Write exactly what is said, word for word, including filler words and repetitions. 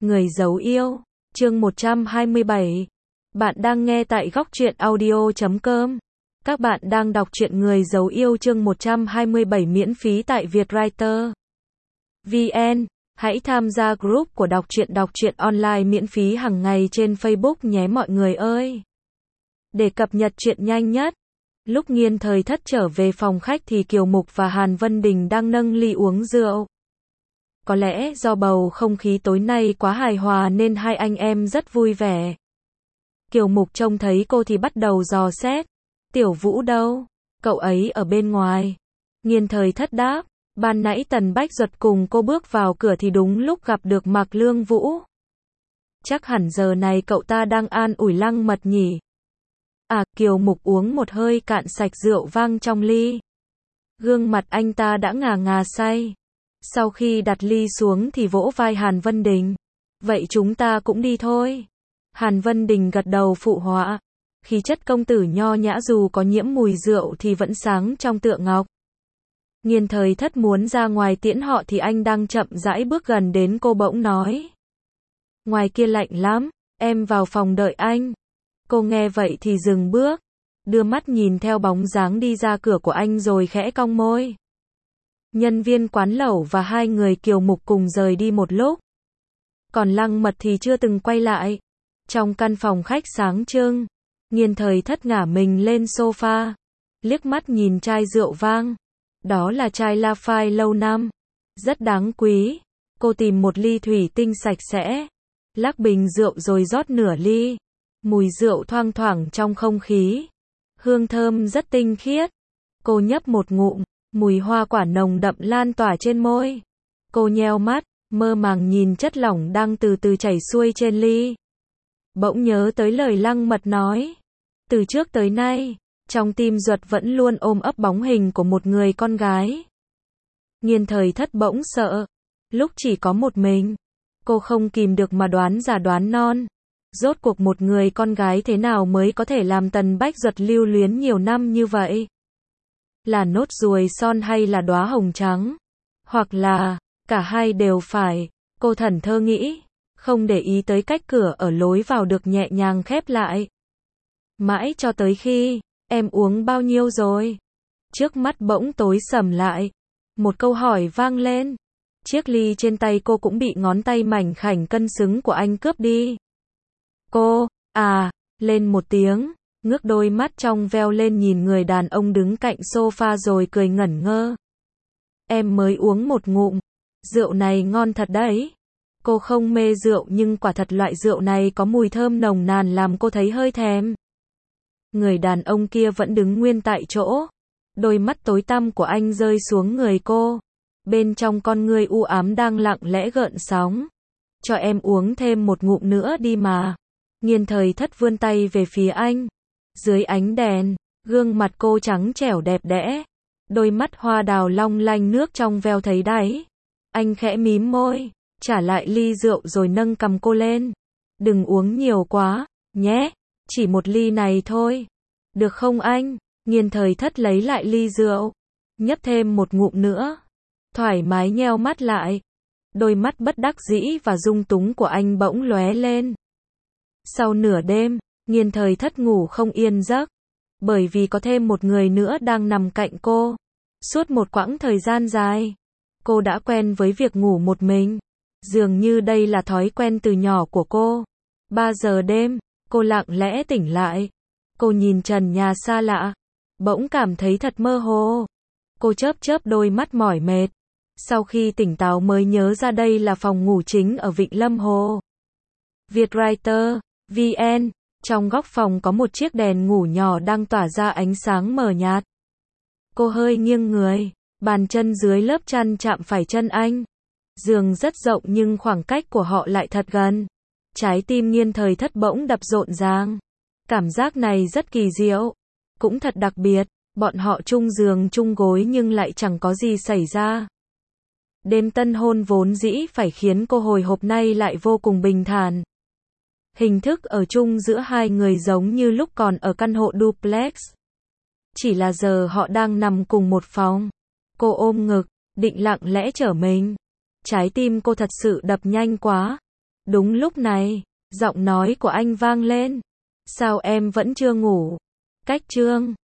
Người giấu yêu, chương một trăm hai mươi bảy. Bạn đang nghe tại góc truyện audio chấm com. Các bạn đang đọc truyện Người giấu yêu chương một trăm hai mươi bảy miễn phí tại Vietwriter vê en. Hãy tham gia group của đọc truyện đọc truyện online miễn phí hàng ngày trên Facebook nhé mọi người ơi. Để cập nhật truyện nhanh nhất. Lúc Nghiên Thời Thất trở về phòng khách thì Kiều Mục và Hàn Vân Đình đang nâng ly uống rượu. Có lẽ do bầu không khí tối nay quá hài hòa nên hai anh em rất vui vẻ. Kiều Mục trông thấy cô thì bắt đầu dò xét. Tiểu Vũ đâu? Cậu ấy ở bên ngoài. Nghiên Thời Thất đáp. Ban nãy Tần Bách Duật cùng cô bước vào cửa thì đúng lúc gặp được Mạc Lương Vũ. Chắc hẳn giờ này cậu ta đang an ủi Lăng Mật nhỉ? À, Kiều Mục uống một hơi cạn sạch rượu vang trong ly. Gương mặt anh ta đã ngà ngà say. Sau khi đặt ly xuống thì vỗ vai Hàn Vân Đình. Vậy chúng ta cũng đi thôi. Hàn Vân Đình gật đầu phụ họa. Khí chất công tử nho nhã dù có nhiễm mùi rượu thì vẫn sáng trong tựa ngọc. Nghiên Thời Thất muốn ra ngoài tiễn họ thì anh đang chậm rãi bước gần đến cô bỗng nói. Ngoài kia lạnh lắm, em vào phòng đợi anh. Cô nghe vậy thì dừng bước, đưa mắt nhìn theo bóng dáng đi ra cửa của anh rồi khẽ cong môi. Nhân viên quán lẩu và hai người Kiều Mục cùng rời đi một lúc. Còn Lăng Mật thì chưa từng quay lại. Trong căn phòng khách sáng trưng, Nghiên Thời Thất ngả mình lên sofa, liếc mắt nhìn chai rượu vang. Đó là chai Lafite lâu năm, rất đáng quý. Cô tìm một ly thủy tinh sạch sẽ, lắc bình rượu rồi rót nửa ly. Mùi rượu thoang thoảng trong không khí, hương thơm rất tinh khiết. Cô nhấp một ngụm, mùi hoa quả nồng đậm lan tỏa trên môi. Cô nheo mắt, mơ màng nhìn chất lỏng đang từ từ chảy xuôi trên ly. Bỗng nhớ tới lời Lăng Mật nói. Từ trước tới nay, trong tim Duật vẫn luôn ôm ấp bóng hình của một người con gái. Nghiên Thời Thất bỗng sợ. Lúc chỉ có một mình, cô không kìm được mà đoán già đoán non. Rốt cuộc một người con gái thế nào mới có thể làm Tần Bách Duật lưu luyến nhiều năm như vậy? Là nốt ruồi son hay là đóa hồng trắng? Hoặc là, cả hai đều phải, cô thẫn thờ nghĩ, không để ý tới cách cửa ở lối vào được nhẹ nhàng khép lại. Mãi cho tới khi, em uống bao nhiêu rồi? Trước mắt bỗng tối sầm lại. Một câu hỏi vang lên. Chiếc ly trên tay cô cũng bị ngón tay mảnh khảnh cân xứng của anh cướp đi. Cô, à, lên một tiếng, ngước đôi mắt trong veo lên nhìn người đàn ông đứng cạnh sofa rồi cười ngẩn ngơ. Em mới uống một ngụm, rượu này ngon thật đấy. Cô không mê rượu nhưng quả thật loại rượu này có mùi thơm nồng nàn làm cô thấy hơi thèm. Người đàn ông kia vẫn đứng nguyên tại chỗ. Đôi mắt tối tăm của anh rơi xuống người cô. Bên trong con ngươi u ám đang lặng lẽ gợn sóng. Cho em uống thêm một ngụm nữa đi mà. Nghiên Thời Thất vươn tay về phía anh. Dưới ánh đèn, gương mặt cô trắng trẻo đẹp đẽ. Đôi mắt hoa đào long lanh nước trong veo thấy đáy. Anh khẽ mím môi, trả lại ly rượu rồi nâng cầm cô lên. Đừng uống nhiều quá, nhé. Chỉ một ly này thôi. Được không anh? Nghiên Thời Thất lấy lại ly rượu. Nhấp thêm một ngụm nữa. Thoải mái nheo mắt lại. Đôi mắt bất đắc dĩ và dung túng của anh bỗng lóe lên. Sau nửa đêm, Nghiên Thời Thất ngủ không yên giấc. Bởi vì có thêm một người nữa đang nằm cạnh cô. Suốt một quãng thời gian dài, cô đã quen với việc ngủ một mình. Dường như đây là thói quen từ nhỏ của cô. Ba giờ đêm, cô lặng lẽ tỉnh lại. Cô nhìn trần nhà xa lạ. Bỗng cảm thấy thật mơ hồ. Cô chớp chớp đôi mắt mỏi mệt. Sau khi tỉnh táo mới nhớ ra đây là phòng ngủ chính ở Vịnh Lâm Hồ. Vietwriter vê en. Trong góc phòng có một chiếc đèn ngủ nhỏ đang tỏa ra ánh sáng mờ nhạt. Cô hơi nghiêng người. Bàn chân dưới lớp chăn chạm phải chân anh. Giường rất rộng nhưng khoảng cách của họ lại thật gần. Trái tim Nghiên Thời Thất bỗng đập rộn ràng. Cảm giác này rất kỳ diệu. Cũng thật đặc biệt. Bọn họ chung giường chung gối nhưng lại chẳng có gì xảy ra. Đêm tân hôn vốn dĩ phải khiến cô hồi hộp nay lại vô cùng bình thản. Hình thức ở chung giữa hai người giống như lúc còn ở căn hộ duplex. Chỉ là giờ họ đang nằm cùng một phòng. Cô ôm ngực, định lặng lẽ trở mình. Trái tim cô thật sự đập nhanh quá. Đúng lúc này, giọng nói của anh vang lên. Sao em vẫn chưa ngủ? Cách chương